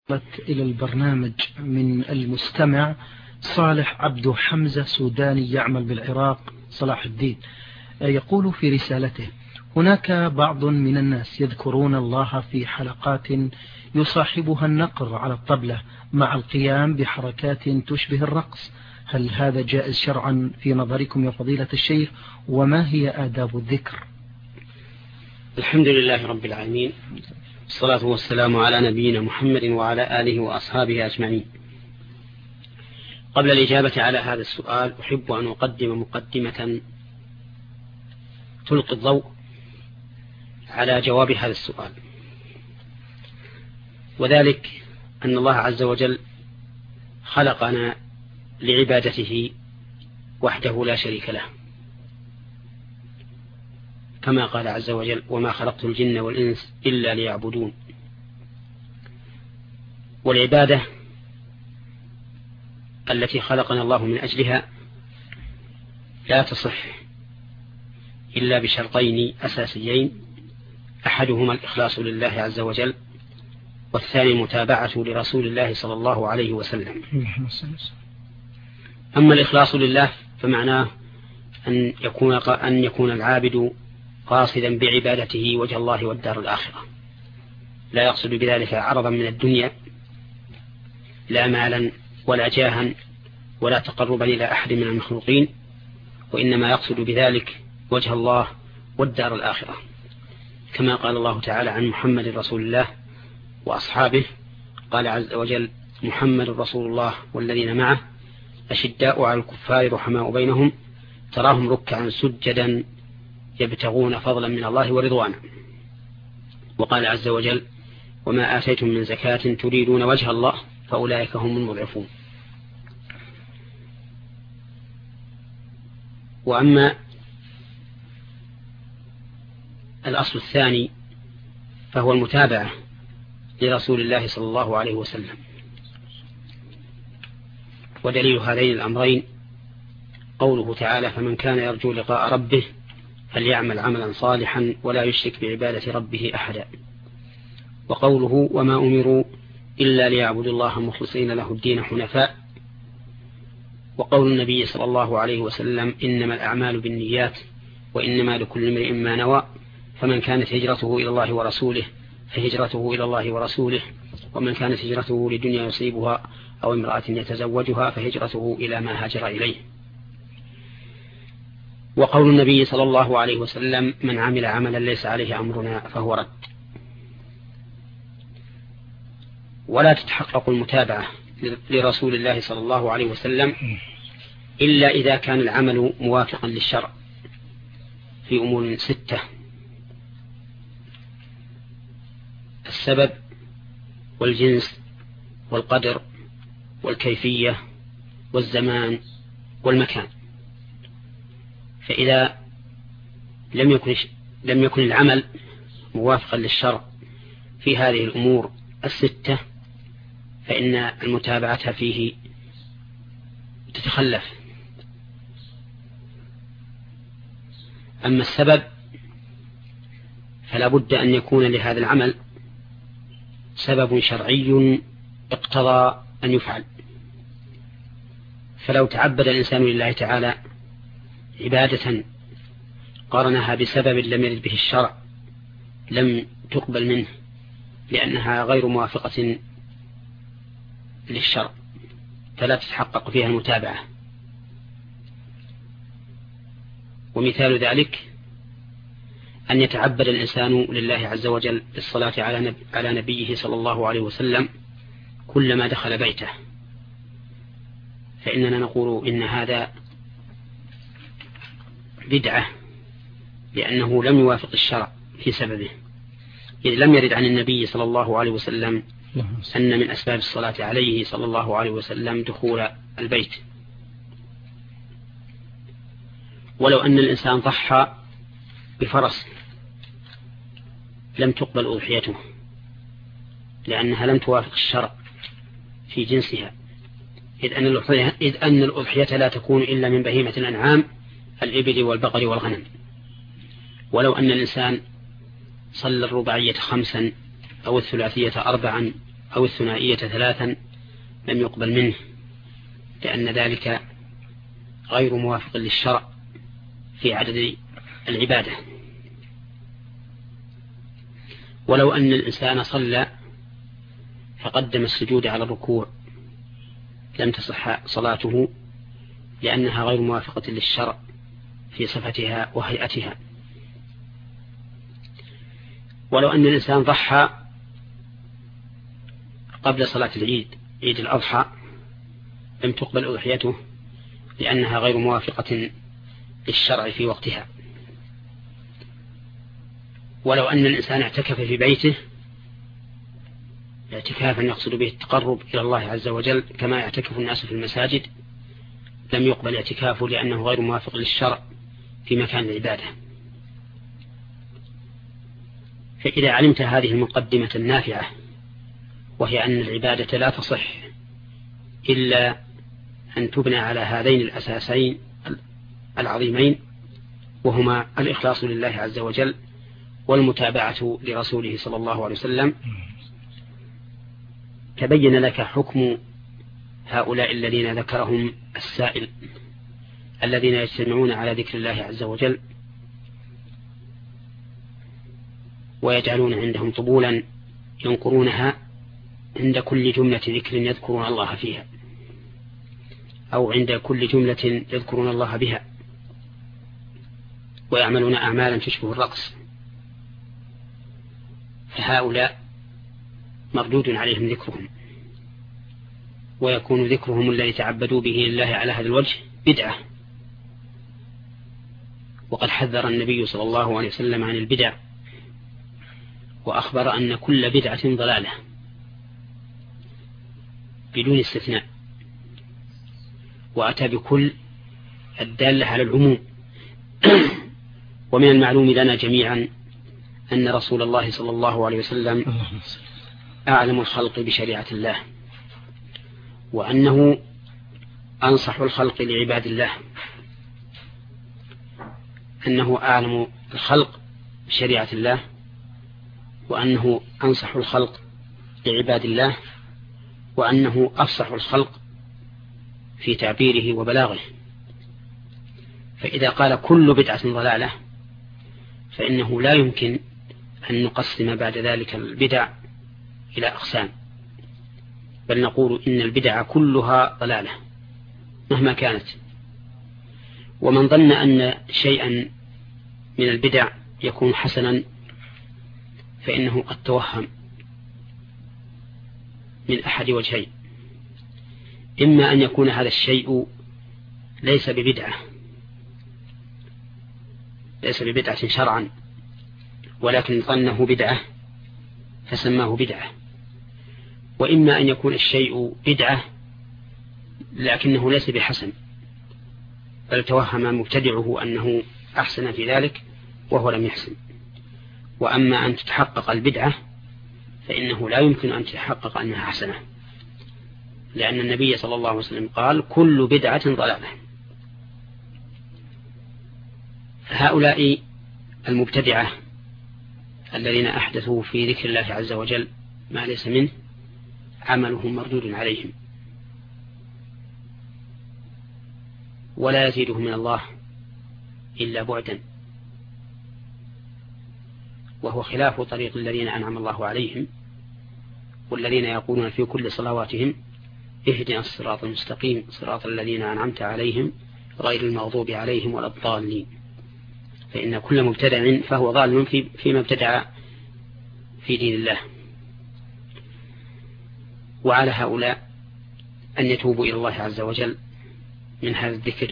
إلى البرنامج من المستمع صالح عبد حمزة سوداني يعمل بالعراق صلاح الدين. يقول في رسالته: هناك بعض من الناس يذكرون الله في حلقات يصاحبها النقر على الطبلة مع القيام بحركات تشبه الرقص، هل هذا جائز شرعا في نظركم يا فضيلة الشيخ؟ وما هي آداب الذكر؟ الحمد لله رب العالمين، الصلاة والسلام على نبينا محمد وعلى آله وأصحابه أجمعين. قبل الإجابة على هذا السؤال أحب أن أقدم مقدمة تلقي الضوء على جواب هذا السؤال، وذلك أن الله عز وجل خلقنا لعبادته وحده لا شريك له، كما قال عز وجل: وما خلقت الجن والإنس إلا ليعبدون. والعبادة التي خلقنا الله من أجلها لا تصح إلا بشرطين أساسيين: أحدهما الإخلاص لله عز وجل، والثاني متابعة لرسول الله صلى الله عليه وسلم. أما الإخلاص لله فمعناه أن يكون العابد قاصدا بعبادته وجه الله والدار الآخرة، لا يقصد بذلك عرضا من الدنيا، لا مالا ولا جاها ولا تقربا إلى أحد من المخلوقين، وإنما يقصد بذلك وجه الله والدار الآخرة، كما قال الله تعالى عن محمد رسول الله وأصحابه، قال عز وجل: محمد رسول الله والذين معه أشداء على الكفار رحماء بينهم تراهم ركعا سجدا يبتغون فضلا من الله ورضوانا. وقال عز وجل: وما آتيتم من زكاة تريدون وجه الله فأولئك هم المضعفون. وأما الأصل الثاني فهو المتابعة لرسول الله صلى الله عليه وسلم، ودليل هذين الأمرين قوله تعالى: فمن كان يرجو لقاء ربه فليعمل عملا صالحا ولا يشرك بعبادة ربه أحدا. وقوله: وما أمروا إلا ليعبدوا الله مخلصين له الدين حنفاء. وقول النبي صلى الله عليه وسلم: إنما الأعمال بالنيات وإنما لكل امرئ ما نوى، فمن كانت هجرته إلى الله ورسوله فهجرته إلى الله ورسوله، ومن كانت هجرته لدنيا يصيبها أو امرأة يتزوجها فهجرته إلى ما هاجر إليه. وقول النبي صلى الله عليه وسلم: من عمل عملا ليس عليه أمرنا فهو رد. ولا تتحقق المتابعة لرسول الله صلى الله عليه وسلم إلا إذا كان العمل موافقا للشرع في أمور 6: السبب والجنس والقدر والكيفية والزمان والمكان. فإذا لم يكن العمل موافقا للشرع في هذه الأمور 6 فإن المتابعة فيه تتخلف. أما السبب فلا بد أن يكون لهذا العمل سبب شرعي اقتضى أن يفعل. فلو تعبد الإنسان لله تعالى عبادة قارنها بسبب لم يرد به الشرع لم تقبل منه، لأنها غير موافقة للشرع، فلا تتحقق فيها المتابعة. ومثال ذلك أن يتعبد الإنسان لله عز وجل بالصلاة على نبيه صلى الله عليه وسلم كلما دخل بيته، فإننا نقول إن هذا بدعة، لأنه لم يوافق الشرع في سببه، إذ لم يرد عن النبي صلى الله عليه وسلم أن من أسباب الصلاة عليه صلى الله عليه وسلم دخول البيت. ولو أن الإنسان ضحى بفرس لم تقبل أضحيته، لأنها لم توافق الشرع في جنسها، إذ أن الأضحية لا تكون إلا من بهيمة الأنعام الإبل والبقر والغنم. ولو أن الإنسان صلى الرباعية 5 أو الثلاثية 4 أو الثنائية 3 لم يقبل منه، لأن ذلك غير موافق للشرع في عدد العبادة. ولو أن الإنسان صلى فقدم السجود على الركوع لم تصح صلاته، لأنها غير موافقة للشرع في صفتها وهيئتها. ولو أن الإنسان ضحى قبل صلاة العيد، عيد الأضحى، لم تقبل أضحيته، لأنها غير موافقة للشرع في وقتها. ولو أن الإنسان اعتكف في بيته اعتكافا يقصد به التقرب إلى الله عز وجل كما يعتكف الناس في المساجد، لم يقبل اعتكافه، لأنه غير موافق للشرع في مكان العبادة. فإذا علمت هذه المقدمة النافعة، وهي أن العبادة لا تصح إلا أن تبنى على هذين الأساسين العظيمين، وهما الإخلاص لله عز وجل والمتابعة لرسوله صلى الله عليه وسلم، تبين لك حكم هؤلاء الذين ذكرهم السائل، الذين يجتمعون على ذكر الله عز وجل ويجعلون عندهم طبولا ينقرونها عند كل جملة ذكر يذكرون الله فيها، أو عند كل جملة يذكرون الله بها، ويعملون أعمالا تشبه الرقص. فهؤلاء مردود عليهم ذكرهم، ويكون ذكرهم الذي تعبدوا به لله على هذا الوجه بدعة. وقد حذر النبي صلى الله عليه وسلم عن البدع، وأخبر أن كل بدعة ضلالة بدون استثناء، وأتى بكل الدالة على العموم. ومن المعلوم لنا جميعا أن رسول الله صلى الله عليه وسلم أعلم الخلق بشريعة الله، وأنه أنصح الخلق لعباد الله، أنه أعلم الخلق بشريعة الله، وأنه أنصح الخلق لعباد الله، وأنه أفصح الخلق في تعبيره وبلاغه. فإذا قال كل بدعة ضلالة فإنه لا يمكن أن نقسم بعد ذلك البدع إلى أقسام، بل نقول إن البدع كلها ضلالة مهما كانت. ومن ظن أن شيئا من البدع يكون حسنا فإنه قد توهم من أحد وجهين: إما أن يكون هذا الشيء ليس ببدعة شرعا، ولكن ظنه بدعة فسماه بدعة، وإما أن يكون الشيء بدعة لكنه ليس بحسن، بل توهم مبتدعه أنه أحسن في ذلك وهو لم يحسن. وأما أن تتحقق البدعة فإنه لا يمكن أن تتحقق أنها حسنة، لأن النبي صلى الله عليه وسلم قال كل بدعة ضلالة. هؤلاء المبتدعة الذين أحدثوا في ذكر الله عز وجل ما ليس منه عملهم مردود عليهم، ولا يزيدهم من الله إلا بعدا، وهو خلاف طريق الذين أنعم الله عليهم، والذين يقولون في كل صلواتهم: اهدنا الصراط المستقيم صراط الذين أنعمت عليهم غير المغضوب عليهم ولا الضالين. فإن كل مبتدع فهو ضال فيما ابتدع في دين الله. وعلى هؤلاء أن يتوبوا إلى الله عز وجل من هذا الذكر،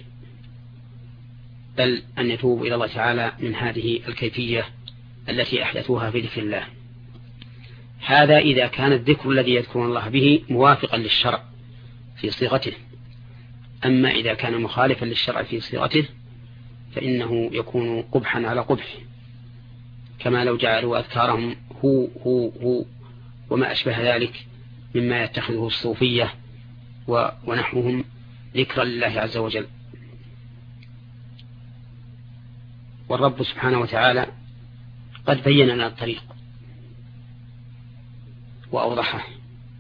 بل أن يتوبوا إلى الله تعالى من هذه الكيفية التي أحدثوها في ذكر الله. هذا إذا كان الذكر الذي يذكرون الله به موافقا للشرع في صيغته. أما إذا كان مخالفا للشرع في صيغته فإنه يكون قبحا على قبح، كما لو جعلوا أذكارهم هو وما أشبه ذلك مما يتخذه الصوفية ونحوهم ذكرا لله عز وجل. والرب سبحانه وتعالى قد بين لنا الطريق وأوضحه،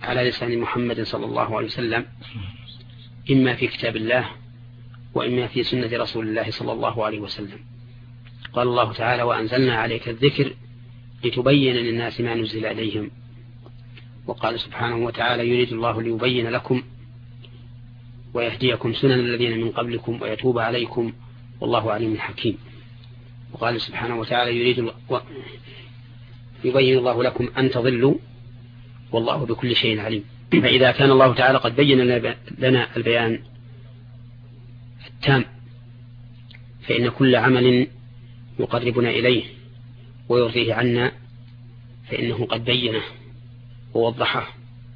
على لسان محمد صلى الله عليه وسلم إما في كتاب الله وإما في سنة رسول الله صلى الله عليه وسلم. قال الله تعالى: وأنزلنا عليك الذكر لتبين للناس ما نزل إليهم. وقال سبحانه وتعالى: يريد الله ليبين لكم ويهديكم سنن الذين من قبلكم ويتوب عليكم والله عليم حكيم. وقال سبحانه وتعالى: يبين الله لكم أن تضلوا والله بكل شيء عليم. فإذا كان الله تعالى قد بين لنا البيان التام، فإن كل عمل يقربنا إليه ويرضيه عنا فإنه قد بينه ووضحه.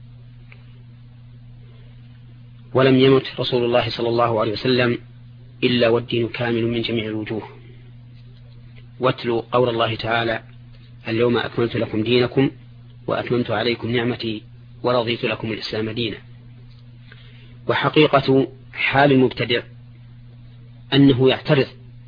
ولم يمت رسول الله صلى الله عليه وسلم إلا والدين كامل من جميع الوجوه. واتلوا قول الله تعالى: اليوم أكملت لكم دينكم وأتممت عليكم نعمتي ورضيت لكم الإسلام دينا. وحقيقة حال المبتدع أنه يعترض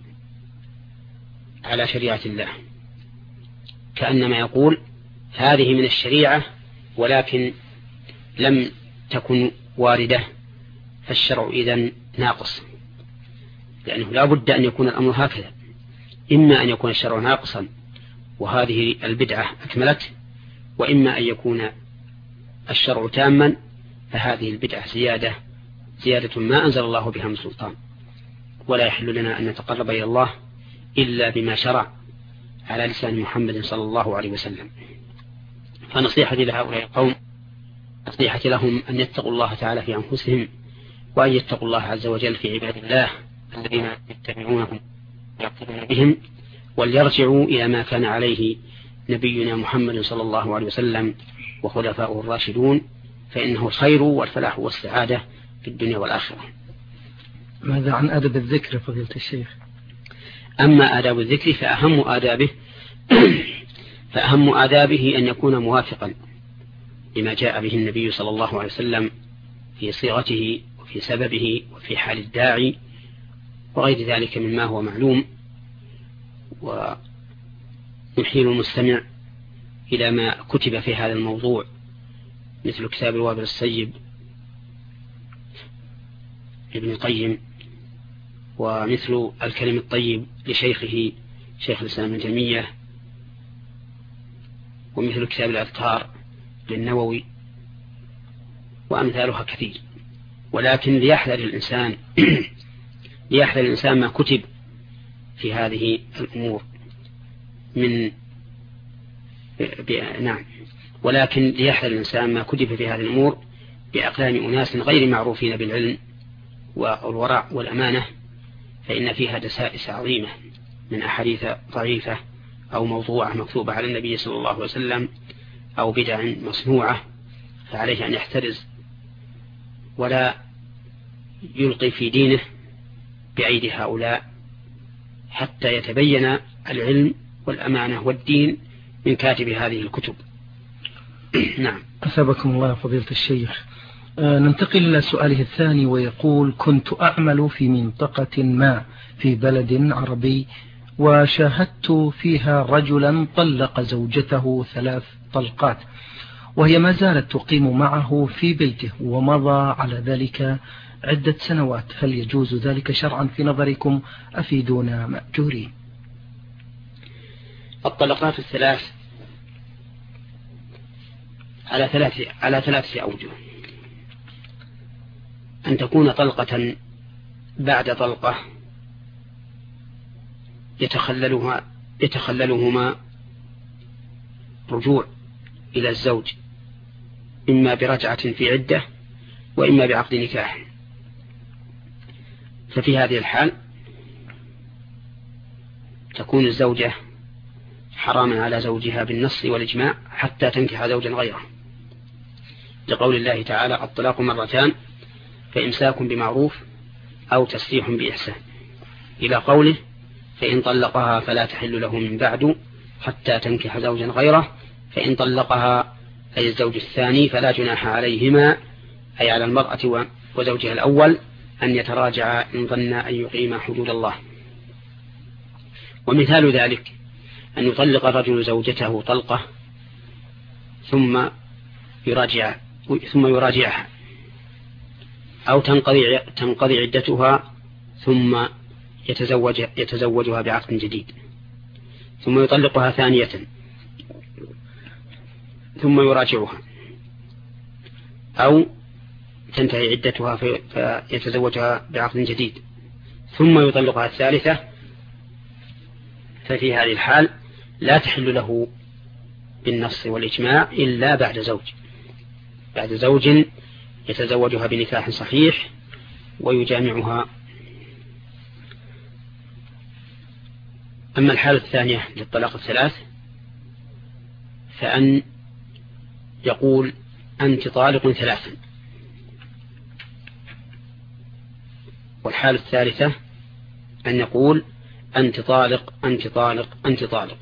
على شريعة الله، كأنما يقول: هذه من الشريعة ولكن لم تكن واردة، فالشرع إذن ناقص. لأنه لا بد أن يكون الأمر هكذا: إما أن يكون الشرع ناقصا وهذه البدعة أكملت، وإما أن يكون الشرع تاما فهذه البدعة زيادة ما أنزل الله بها من سلطان. ولا يحل لنا أن نتقرب إلى الله إلا بما شرع على لسان محمد صلى الله عليه وسلم. فنصيحتي لهؤلاء القوم نصيحتي لهم أن يتقوا الله تعالى في أنفسهم، وأن يتقوا الله عز وجل في عباد الله الذين يتبعونهم ويقتدون بهم، وليرجعوا إلى ما كان عليه نبينا محمد صلى الله عليه وسلم وخلفاؤه الراشدون، فإنه الخير والفلاح والسعادة في الدنيا والآخرة. ماذا عن أدب الذكر فضيلة الشيخ؟ أما آداب الذكر فأهم آدابه أن يكون موافقا لما جاء به النبي صلى الله عليه وسلم في صيغته وفي سببه وفي حال الداعي وغير ذلك مما هو معلوم، ويحيل المستمع إلى ما كتب في هذا الموضوع مثل كتاب الوابل السيب ابن القيم، ومثل الكلم الطيب لشيخه شيخ الإسلام ابن تيمية، ومثل كتاب الأذكار للنووي، وأمثالها كثير. ولكن ليحذر الإنسان ما كتب في هذه الأمور ولكن ليحذر الإنسان ما كتب في هذه الأمور بأقلام أناس غير معروفين بالعلم والورع والأمانة، فإن فيها دسائس عظيمة من أحاديث ضعيفة أو موضوعة مكتوبة على النبي صلى الله عليه وسلم أو بدع مصنوعة، فعليه أن يحترز ولا يلقي في دينه بأيدي هؤلاء حتى يتبين العلم والأمانة والدين من كاتب هذه الكتب. نعم. أثابكم الله فضيلة الشيخ. ننتقل إلى سؤاله الثاني، ويقول: كنت أعمل في منطقة ما في بلد عربي، وشاهدت فيها رجلا طلق زوجته 3 طلقات، وهي ما زالت تقيم معه في بيته، ومضى على ذلك عدة سنوات. هل يجوز ذلك شرعا في نظركم؟ أفيدونا مأجورين. الطلقات 3 على 3 أوجه: أن تكون طلقة بعد طلقة يتخللهما رجوع إلى الزوج، إما برجعة في عدة وإما بعقد نكاح. ففي هذه الحال تكون الزوجة حراما على زوجها بالنص والإجماع حتى تنكح زوجا غيره، لقول الله تعالى: الطلاق 2 فإمساك بمعروف أو تسريح بإحسان، إلى قوله: فإن طلقها فلا تحل له من بعد حتى تنكح زوجا غيره، فإن طلقها أي الزوج الثاني فلا جناح عليهما، أي على المرأة وزوجها الأول، أن يتراجعا إن ظنا أن يقيما حدود الله. ومثال ذلك أن يطلق الرجل زوجته طلقة ثم يراجع ثم يراجعها، أو تنقضي عدتها ثم يتزوجها بعقد جديد، ثم يطلقها ثانية ثم يراجعها، أو تنتهي عدتها فيتزوجها بعقد جديد ثم يطلقها الثالثة، ففي هذه الحال لا تحل له بالنص والإجماع إلا بعد زوج يتزوجها بنكاح صحيح ويجامعها. أما الحالة الثانية للطلاق الثلاث فأن يقول أنت طالق ثلاثا، والحالة الثالثة أن يقول أنت طالق أنت طالق أنت طالق.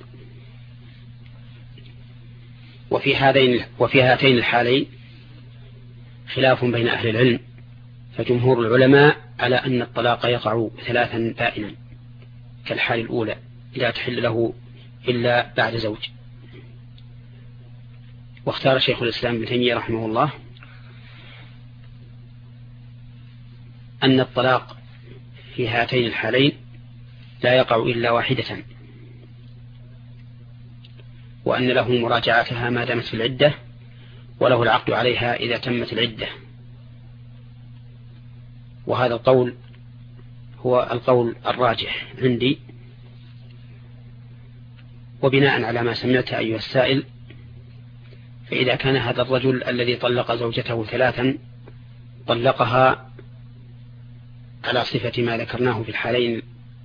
وفي هاتين الحالين خلاف بين أهل العلم، فجمهور العلماء على أن الطلاق يقع ثلاثا بائنا كالحال الأولى لا تحل له إلا بعد زوج. واختار شيخ الإسلام ابن تيمية رحمه الله أن الطلاق في هاتين الحالين لا يقع إلا واحدة، وأن له مراجعتها ما دامت في العدة، وله العقد عليها إذا تمت العدة. وهذا القول هو القول الراجح عندي. وبناء على ما سمعت أيها السائل، فإذا كان هذا الرجل الذي طلق زوجته ثلاثا طلقها على صفة ما ذكرناه في الحالين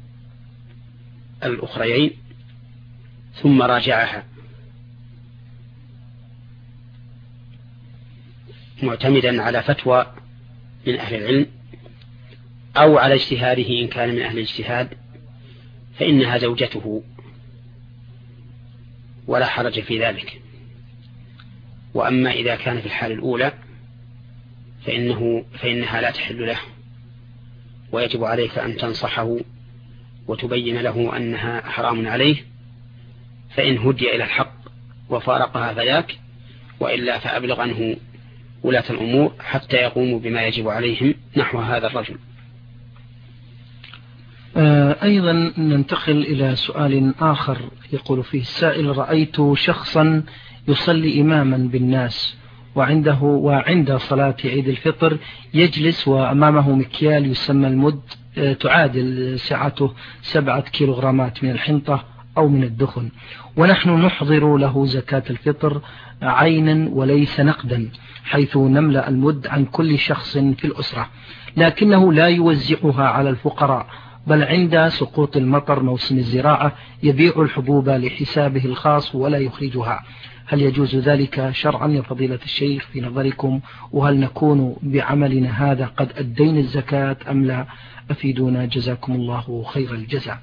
الأخريين ثم راجعها معتمدا على فتوى من أهل العلم أو على اجتهاده إن كان من أهل الاجتهاد، فإنها زوجته ولا حرج في ذلك. وأما إذا كان في الحال الأولى فإنها لا تحل له، ويجب عليك أن تنصحه وتبين له أنها حرام عليه، فإن هدي إلى الحق وفارقها فذاك، وإلا فأبلغ عنه ولاة الأمور حتى يقوموا بما يجب عليهم نحو هذا الرجل. أيضا ننتقل إلى سؤال آخر يقول فيه السائل: رأيت شخصا يصلي إماما بالناس وعند صلاة عيد الفطر يجلس وأمامه مكيال يسمى المد تعادل سعته 7 كيلوغرامات من الحنطة أو من الدخن، ونحن نحضر له زكاة الفطر عينا وليس نقدا، حيث نملأ المد عن كل شخص في الأسرة، لكنه لا يوزعها على الفقراء، بل عند سقوط المطر موسم الزراعة يبيع الحبوب لحسابه الخاص ولا يخرجها. هل يجوز ذلك شرعا يا فضيلة الشيخ في نظركم؟ وهل نكون بعملنا هذا قد أدينا الزكاة أم لا؟ أفيدونا جزاكم الله خير الجزاء.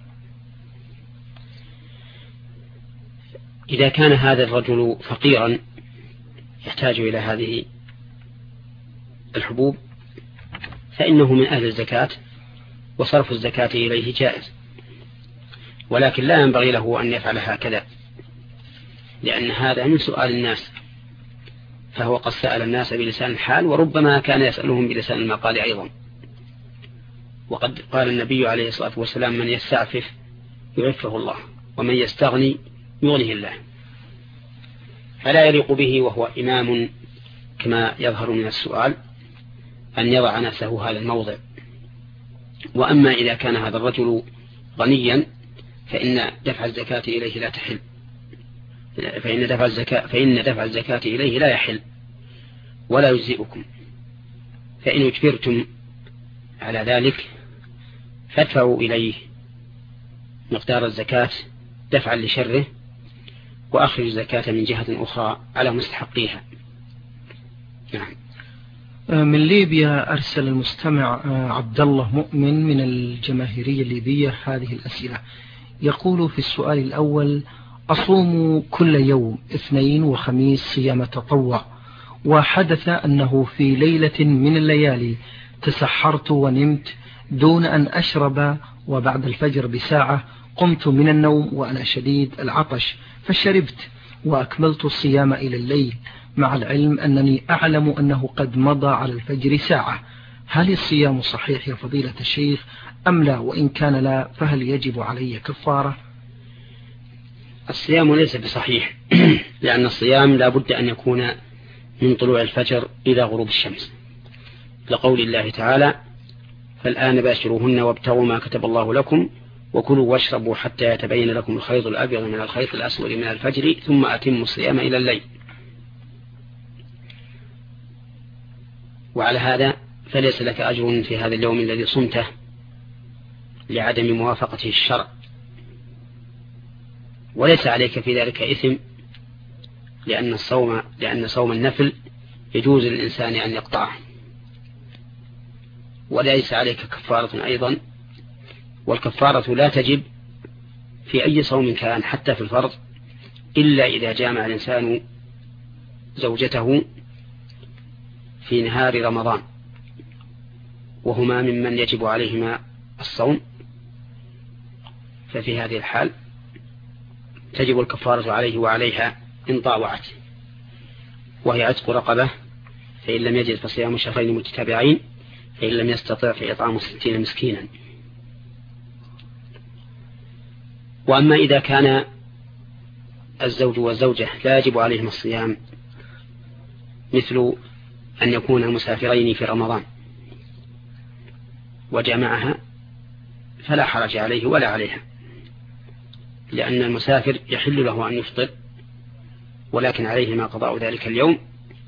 إذا كان هذا الرجل فقيرا يحتاج إلى هذه الحبوب فإنه من أهل الزكاة، وصرف الزكاة إليه جائز، ولكن لا ينبغي له أن يفعل هكذا، لأن هذا من سؤال الناس، فهو قد سأل الناس بلسان الحال، وربما كان يسألهم بلسان المقال أيضا. وقد قال النبي عليه الصلاة والسلام: من يستعفف يعفه الله، ومن يستغني يغنيه الله. فلا يليق به وهو إمام كما يظهر من السؤال أن يضع نفسه هذا الموضع. وأما إذا كان هذا الرجل غنيا فإن دفع الزكاة إليه لا تحل، فإن دفع الزكاة إليه لا يحل ولا يجزئكم، فإن اجبرتم على ذلك فادفعوا إليه مقدار الزكاة دفعا لشره، وأخرج الزكاة من جهة أخرى على مستحقيها. نعم. من ليبيا أرسل المستمع عبد الله مؤمن من الجماهيرية الليبية هذه الأسئلة. يقول في السؤال الأول: أصوم كل يوم اثنين وخميس صيام تطوع، وحدث أنه في ليلة من الليالي تسحرت ونمت دون أن أشرب، وبعد الفجر بساعة قمت من النوم وأنا شديد العطش فشربت وأكملت الصيام إلى الليل، مع العلم أنني أعلم أنه قد مضى على الفجر ساعة، هل الصيام صحيح يا فضيلة الشيخ أم لا؟ وإن كان لا فهل يجب علي كفارة؟ الصيام ليس بصحيح لأن الصيام لا بد أن يكون من طلوع الفجر إلى غروب الشمس، لقول الله تعالى: فالآن باشروهن وابتغوا ما كتب الله لكم وكلوا واشربوا حتى يتبين لكم الخيط الأبيض من الخيط الأسود من الفجر ثم أتموا الصيام إلى الليل. وعلى هذا فليس لك أجر في هذا اليوم الذي صمته لعدم موافقته الشرع، وليس عليك في ذلك إثم، لأن صوم النفل يجوز للإنسان أن يقطعه، وليس عليك كفارة أيضا. والكفارة لا تجب في أي صوم كان حتى في الفرض إلا إذا جامع الإنسان زوجته في نهار رمضان، وهما ممن يجب عليهما الصوم، ففي هذه الحال تجب الكفارة عليه وعليها إن طاوعت، وهي عتق رقبة، فإن لم يجد فصيام شهرين متتابعين، فإن لم يستطع فإطعام 60 مسكينا. وأما إذا كان الزوج والزوجة لا يجب عليهم الصيام، مثل أن يكون مسافرين في رمضان وجمعها، فلا حرج عليه ولا عليها، لأن المسافر يحل له أن يفطر، ولكن عليهما قضاء ذلك اليوم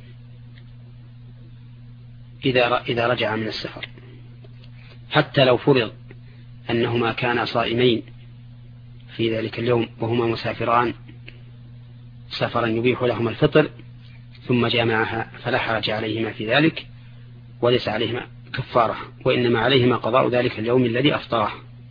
إذا رجع من السفر، حتى لو فرض أنهما كانا صائمين في ذلك اليوم وهما مسافران سفرا يبيح لهما الفطر ثم جامعها، فلا حرج عليهما في ذلك، وليس عليهما كفارة، وإنما عليهما قضاء ذلك اليوم الذي أفطره.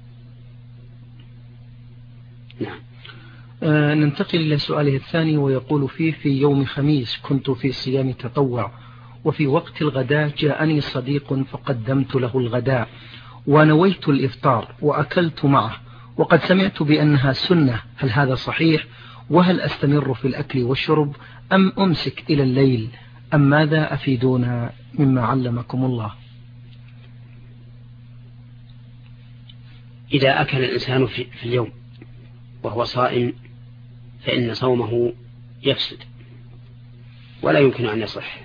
نعم. ننتقل إلى سؤاله الثاني، ويقول فيه: في يوم خميس كنت في صيام تطوع، وفي وقت الغداء جاءني صديق فقدمت له الغداء ونويت الإفطار وأكلت معه، وقد سمعت بأنها سنة، هل هذا صحيح؟ وهل أستمر في الأكل والشرب أم أمسك إلى الليل أم ماذا؟ أفيدونا مما علمكم الله. إذا أكل الإنسان في اليوم وهو صائم فإن صومه يفسد ولا يمكن أن يصح،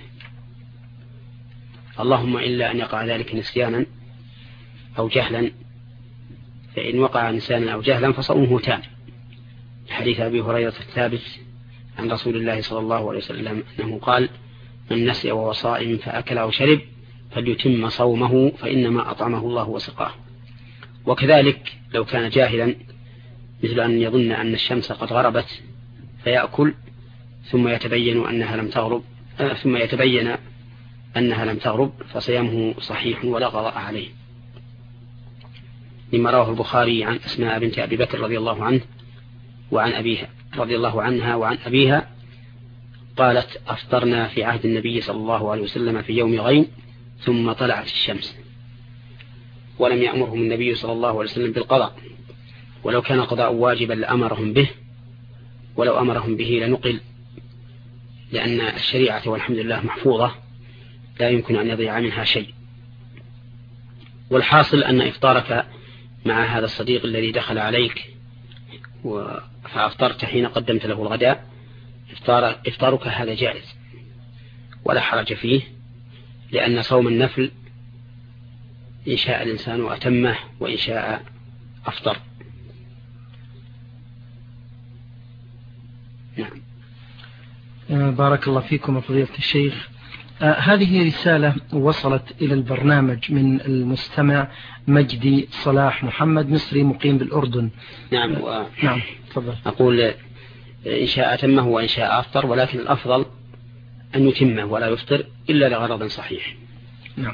اللهم إلا أن يقع ذلك نسيانا أو جهلا، فإن وقع نسيانا أو جهلا فصومه تام، حديث أبي هريرة الثابت عن رسول الله صلى الله عليه وسلم أنه قال: من نسي وهو صائم فأكل أو شرب فليتم صومه فإنما أطعمه الله وسقاه. وكذلك لو كان جاهلا، مثل أن يظن أن الشمس قد غربت فيأكل ثم يتبين أنها لم تغرب فصيامه صحيح ولا قضاء عليه، لما رواه البخاري عن أسماء بنت أبي بكر رضي الله عنه وعن أبيها رضي الله عنها وعن أبيها قالت: أفطرنا في عهد النبي صلى الله عليه وسلم في يوم غيم ثم طلعت الشمس، ولم يأمرهم النبي صلى الله عليه وسلم بالقضاء، ولو كان قضاء واجبا لأمرهم به، ولو أمرهم به لنقل، لأن الشريعة والحمد لله محفوظة لا يمكن أن يضيع منها شيء. والحاصل أن إفطارك مع هذا الصديق الذي دخل عليك فأفطرت حين قدمت له الغداء، إفطارك هذا جائز ولا حرج فيه، لأن صوم النفل إن شاء الإنسان أتمه وإن شاء أفطر. نعم. بارك الله فيكم فضيلة الشيخ. هذه رسالة وصلت إلى البرنامج من المستمع مجدي صلاح محمد، مصري مقيم بالأردن. نعم. نعم تفضل. أقول إن شاء أتمه وإن شاء أفطر، ولكن الأفضل أن يتمه ولا يفطر إلا لغرض صحيح. نعم.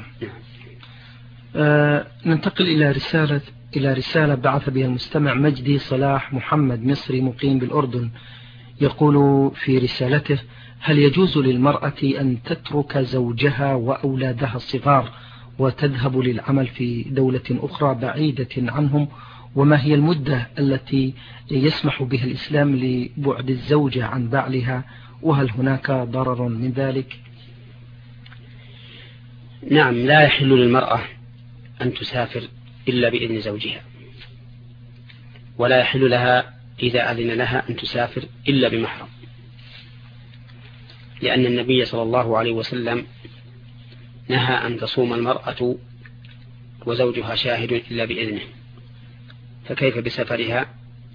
ننتقل إلى رسالة بعث بها المستمع مجدي صلاح محمد، مصري مقيم بالأردن، يقول في رسالته: هل يجوز للمرأة أن تترك زوجها وأولادها الصغار وتذهب للعمل في دولة أخرى بعيدة عنهم؟ وما هي المدة التي يسمح بها الإسلام لبعد الزوجة عن بعلها وهل هناك ضرر من ذلك؟ نعم، لا يحل للمرأة أن تسافر إلا بإذن زوجها، ولا يحل لها إذا أذن لها أن تسافر إلا بمحرم، لأن النبي صلى الله عليه وسلم نهى أن تصوم المرأة وزوجها شاهد إلا بإذنه، فكيف بسفرها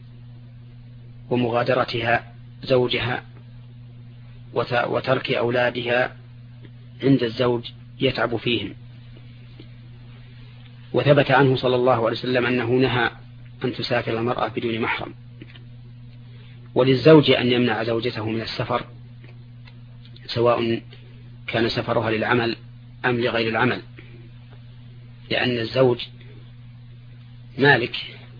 ومغادرتها زوجها وترك أولادها عند الزوج يتعب فيهم. وثبت عنه صلى الله عليه وسلم أنه نهى أن تسافر المرأة بدون محرم. وللزوج أن يمنع زوجته من السفر سواء كان سفرها للعمل أم لغير العمل، لأن الزوج مالك،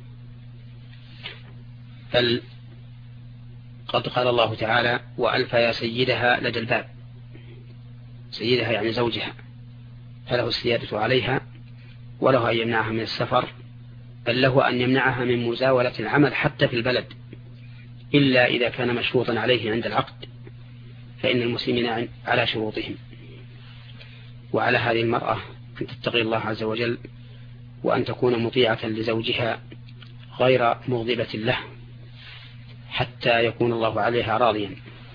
بل قد قال الله تعالى: وألف يا سيدها لدى الباب. سيدها يعني زوجها، فله السيادة عليها، وله أن يمنعها من السفر، بل له أن يمنعها من مزاولة العمل حتى في البلد، إلا إذا كان مشروطا عليه عند العقد، فإن المسلمين على شروطهم. وعلى هذه المرأة أن تتقي الله عز وجل، وأن تكون مطيعة لزوجها غير مغضبة له حتى يكون الله عليها راضيا.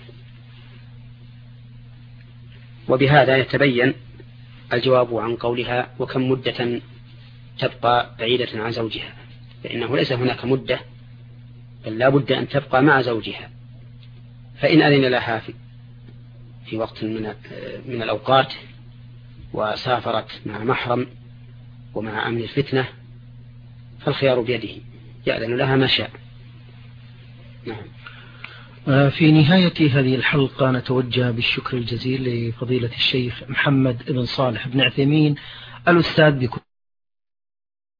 وبهذا يتبين الجواب عن قولها: وكم مدة تبقى بعيدة عن زوجها، فإنه ليس هناك مدة، بل لا بد أن تبقى مع زوجها. فإن أذن لها في وقت من الأوقات وسافرت مع محرم ومع أمن الفتنة فالخيار بيده، يأذن لها ما شاء. نعم. في نهاية هذه الحلقة نتوجه بالشكر الجزيل لفضيلة الشيخ محمد بن صالح بن عثيمين الأستاذ بكل